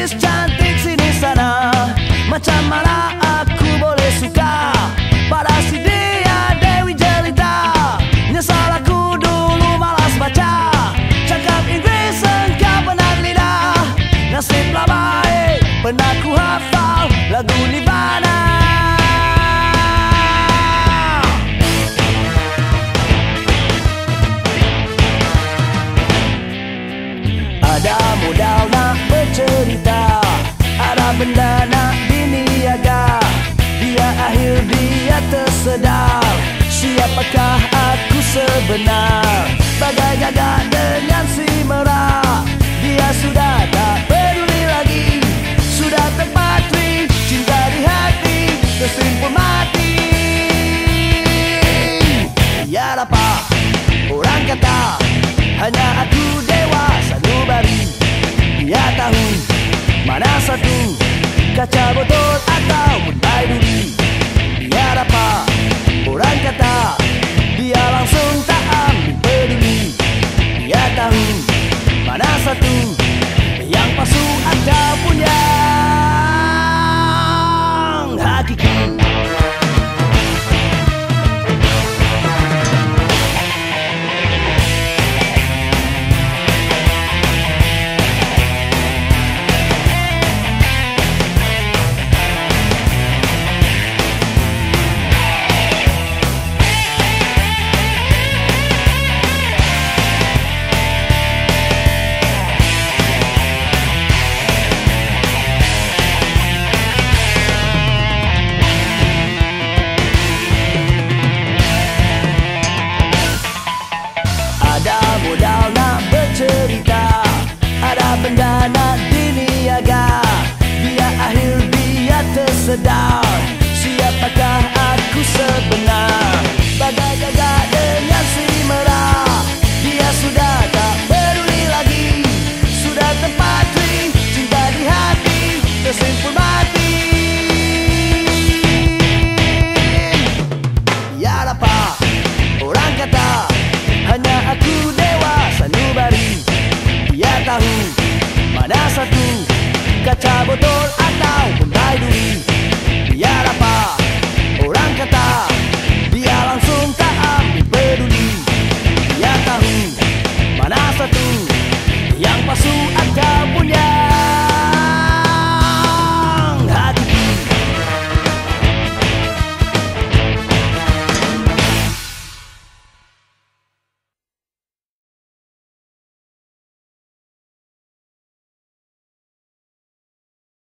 gadis cantik sini sana. Macam mana aku boleh suka pada si dia Dewi Jelita. Nyesal aku dulu malas baca, cakap Inggris engkau penat lidah. Nasiblah baik pernah ku hafal lagu Nirvana. Ada modal nak bercerita, ada benda nak diniaga. Dia akhir dia tersedar, siapakah aku sebenar? Bagai gagak dengan si merah, dia sudah tak peduli lagi. Sudah terpatri cinta di hati, tersimpul mati. Ya dapat orang kata hanya aku dewa sanubari. Dia tahu mana satu, kaca botol atau buntai duri. Dia dapat orang kata dia langsung tak ambil peduli. Dia tahu mana satu,